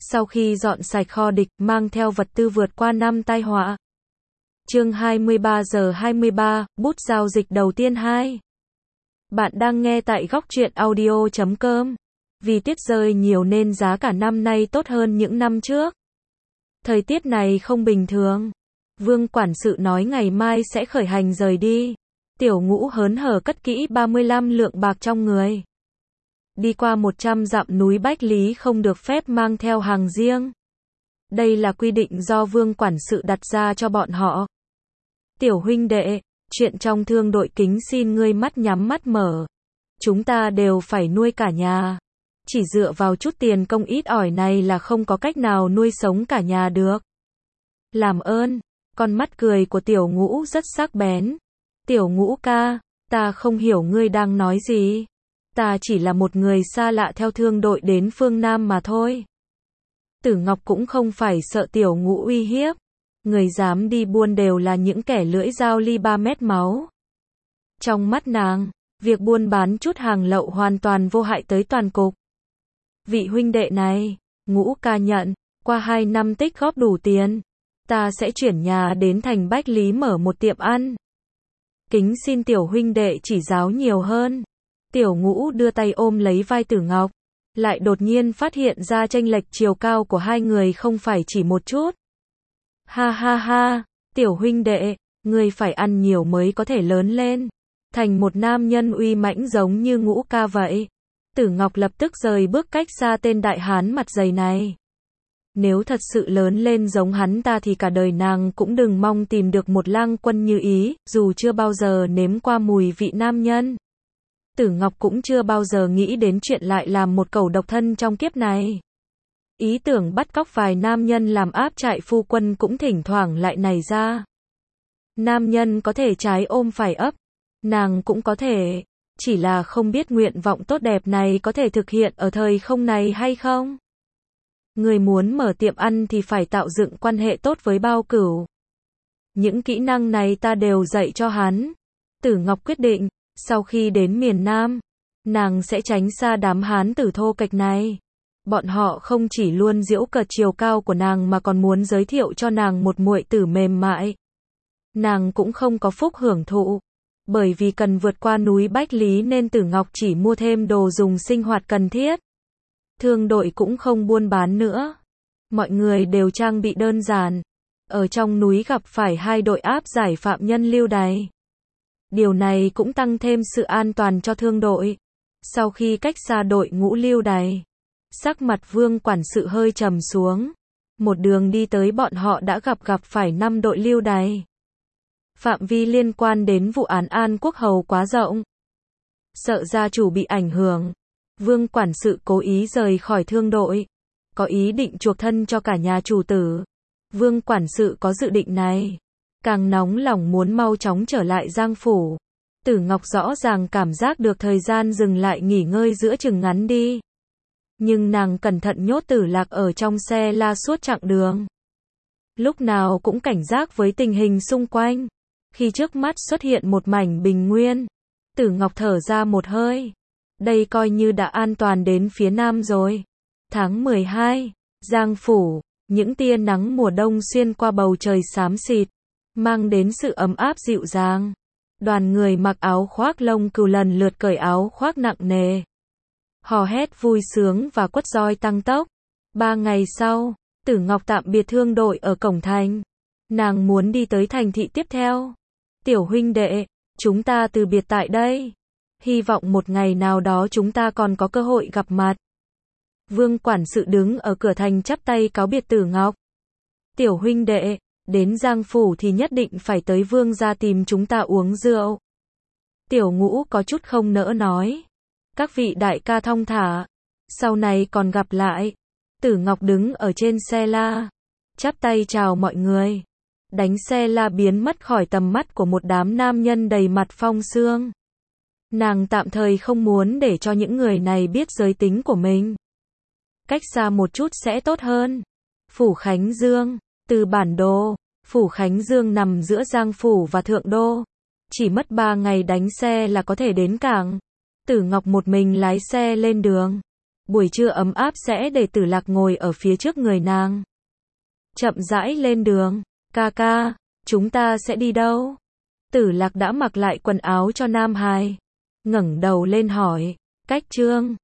Sau khi dọn sạch kho địch, mang theo vật tư vượt qua năm tai họa. Chương 23 giờ 23, bút giao dịch đầu tiên 2. Bạn đang nghe tại góc truyện audio.com. Vì tuyết rơi nhiều nên giá cả năm nay tốt hơn những năm trước. Thời tiết này không bình thường. Vương quản sự nói ngày mai sẽ khởi hành rời đi. Tiểu Ngũ hớn hở cất kỹ 35 lượng bạc trong người. Đi qua 100 dặm núi Bách Lý không được phép mang theo hàng riêng. Đây là quy định do Vương quản sự đặt ra cho bọn họ. Tiểu huynh đệ, chuyện trong thương đội kính xin ngươi mắt nhắm mắt mở. Chúng ta đều phải nuôi cả nhà. Chỉ dựa vào chút tiền công ít ỏi này là không có cách nào nuôi sống cả nhà được. Làm ơn, con mắt cười của Tiểu Ngũ rất sắc bén. Tiểu Ngũ ca, ta không hiểu ngươi đang nói gì. Ta chỉ là một người xa lạ theo thương đội đến phương Nam mà thôi. Tử Ngọc cũng không phải sợ Tiểu Ngũ uy hiếp. Người dám đi buôn đều là những kẻ lưỡi dao ly 3 mét máu. Trong mắt nàng, việc buôn bán chút hàng lậu hoàn toàn vô hại tới toàn cục. Vị huynh đệ này, Ngũ ca nhận, qua 2 năm tích góp đủ tiền, ta sẽ chuyển nhà đến thành Bách Lý mở một tiệm ăn. Kính xin tiểu huynh đệ chỉ giáo nhiều hơn. Tiểu Ngũ đưa tay ôm lấy vai Tử Ngọc, lại đột nhiên phát hiện ra chênh lệch chiều cao của hai người không phải chỉ một chút. Ha ha ha, tiểu huynh đệ, ngươi phải ăn nhiều mới có thể lớn lên, thành một nam nhân uy mãnh giống như Ngũ ca vậy. Tử Ngọc lập tức rời bước cách xa tên đại hán mặt dày này. Nếu thật sự lớn lên giống hắn ta thì cả đời nàng cũng đừng mong tìm được một lang quân như ý, dù chưa bao giờ nếm qua mùi vị nam nhân. Tử Ngọc cũng chưa bao giờ nghĩ đến chuyện lại làm một cẩu độc thân trong kiếp này. Ý tưởng bắt cóc vài nam nhân làm áp trại phu quân cũng thỉnh thoảng lại nảy ra. Nam nhân có thể trái ôm phải ấp, nàng cũng có thể, chỉ là không biết nguyện vọng tốt đẹp này có thể thực hiện ở thời không này hay không. Người muốn mở tiệm ăn thì phải tạo dựng quan hệ tốt với Bao Cửu. Những kỹ năng này ta đều dạy cho hắn. Tử Ngọc quyết định, sau khi đến miền Nam, nàng sẽ tránh xa đám hán tử thô kệch này. Bọn họ không chỉ luôn giễu cợt chiều cao của nàng mà còn muốn giới thiệu cho nàng một muội tử mềm mại. Nàng cũng không có phúc hưởng thụ, bởi vì cần vượt qua núi Bách Lý nên Tử Ngọc chỉ mua thêm đồ dùng sinh hoạt cần thiết. Thương đội cũng không buôn bán nữa. Mọi người đều trang bị đơn giản. Ở trong núi gặp phải 2 đội áp giải phạm nhân lưu đày. Điều này cũng tăng thêm sự an toàn cho thương đội. Sau khi cách xa đội ngũ lưu đày, sắc mặt Vương quản sự hơi trầm xuống. Một đường đi tới bọn họ đã gặp phải 5 đội lưu đày. Phạm vi liên quan đến vụ án An Quốc Hầu quá rộng. Sợ gia chủ bị ảnh hưởng, Vương quản sự cố ý rời khỏi thương đội, có ý định chuộc thân cho cả nhà chủ tử. Vương quản sự có dự định này, càng nóng lòng muốn mau chóng trở lại Giang phủ. Tử Ngọc rõ ràng cảm giác được thời gian dừng lại nghỉ ngơi giữa chừng ngắn đi. Nhưng nàng cẩn thận nhốt Tử Lạc ở trong xe la suốt chặng đường. Lúc nào cũng cảnh giác với tình hình xung quanh. Khi trước mắt xuất hiện một mảnh bình nguyên, Tử Ngọc thở ra một hơi. Đây coi như đã an toàn đến phía Nam rồi. Tháng 12, Giang phủ, những tia nắng mùa đông xuyên qua bầu trời xám xịt, mang đến sự ấm áp dịu dàng. Đoàn người mặc áo khoác lông cừu lần lượt cởi áo khoác nặng nề, hò hét vui sướng và quất roi tăng tốc. 3 ngày sau, Tử Ngọc tạm biệt thương đội ở cổng thành. Nàng muốn đi tới thành thị tiếp theo. Tiểu huynh đệ, chúng ta từ biệt tại đây. Hy vọng một ngày nào đó chúng ta còn có cơ hội gặp mặt. Vương quản sự đứng ở cửa thành chắp tay cáo biệt Tử Ngọc. Tiểu huynh đệ, đến Giang phủ thì nhất định phải tới Vương gia tìm chúng ta uống rượu. Tiểu Ngũ có chút không nỡ nói. Các vị đại ca thong thả, sau này còn gặp lại. Tử Ngọc đứng ở trên xe la, chắp tay chào mọi người. Đánh xe la biến mất khỏi tầm mắt của một đám nam nhân đầy mặt phong sương. Nàng tạm thời không muốn để cho những người này biết giới tính của mình. Cách xa một chút sẽ tốt hơn. Phủ Khánh Dương, từ bản đồ, Phủ Khánh Dương nằm giữa Giang phủ và Thượng Đô. Chỉ mất 3 ngày đánh xe là có thể đến cảng. Tử Ngọc một mình lái xe lên đường. Buổi trưa ấm áp sẽ để Tử Lạc ngồi ở phía trước người nàng. Chậm rãi lên đường. Ca ca, chúng ta sẽ đi đâu? Tử Lạc đã mặc lại quần áo cho Nam Hải. Ngẩng đầu lên hỏi. Cách Trương